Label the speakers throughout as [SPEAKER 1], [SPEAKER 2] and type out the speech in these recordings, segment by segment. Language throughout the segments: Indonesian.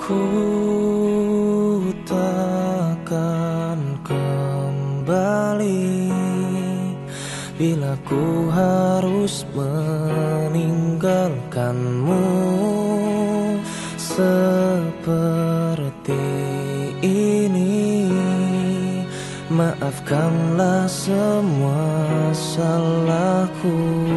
[SPEAKER 1] Ku takkan kembali bila ku harus meninggalkanmu. Seperti ini, maafkanlah semua salahku.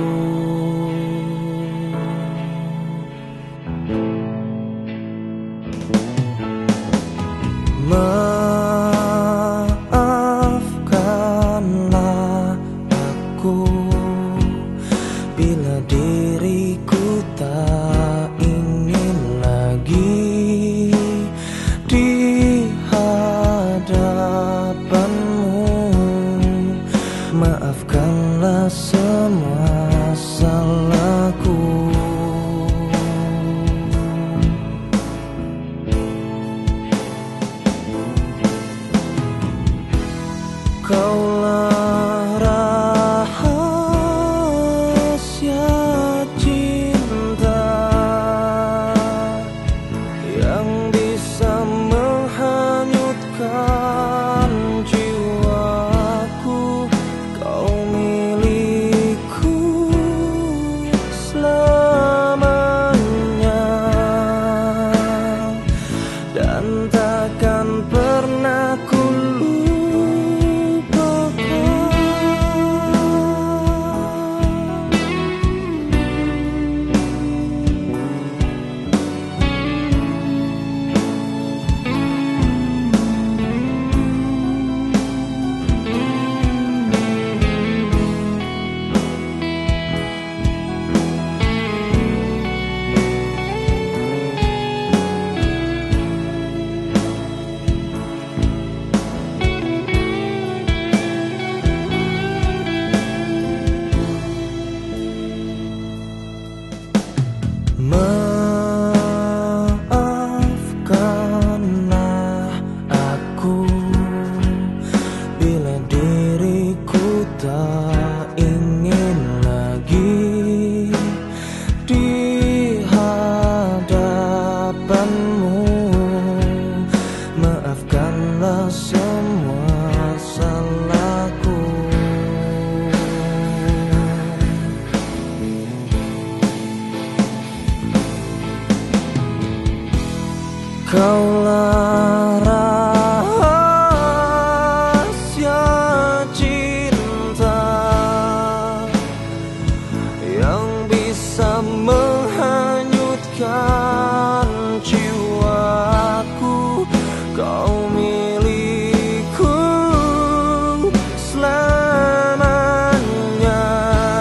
[SPEAKER 1] Maafkanlah aku bila diriku tak ingin lagi di hadapanmu. Maafkanlah semua salahku. Kaulah rahasia cinta yang bisa menghanyutkan jiwaku. Kau milikku selamanya dan takkan pernah ku Maafkanlah aku bila diriku tak ingin lagi di hadapanmu. Maafkanlah semua salahku. Kaulah rahasia cinta yang bisa menghanyutkan jiwaku. Kau milikku selamanya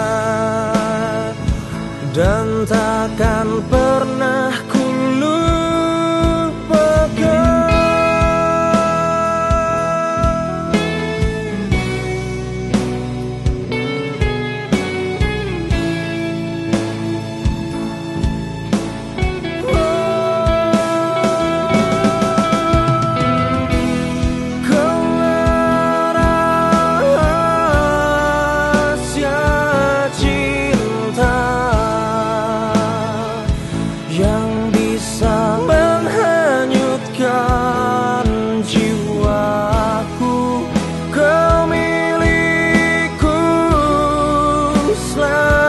[SPEAKER 1] dan takkan pernah ku yang bisa menghanyutkan jiwaku. Kau milikku selamanya.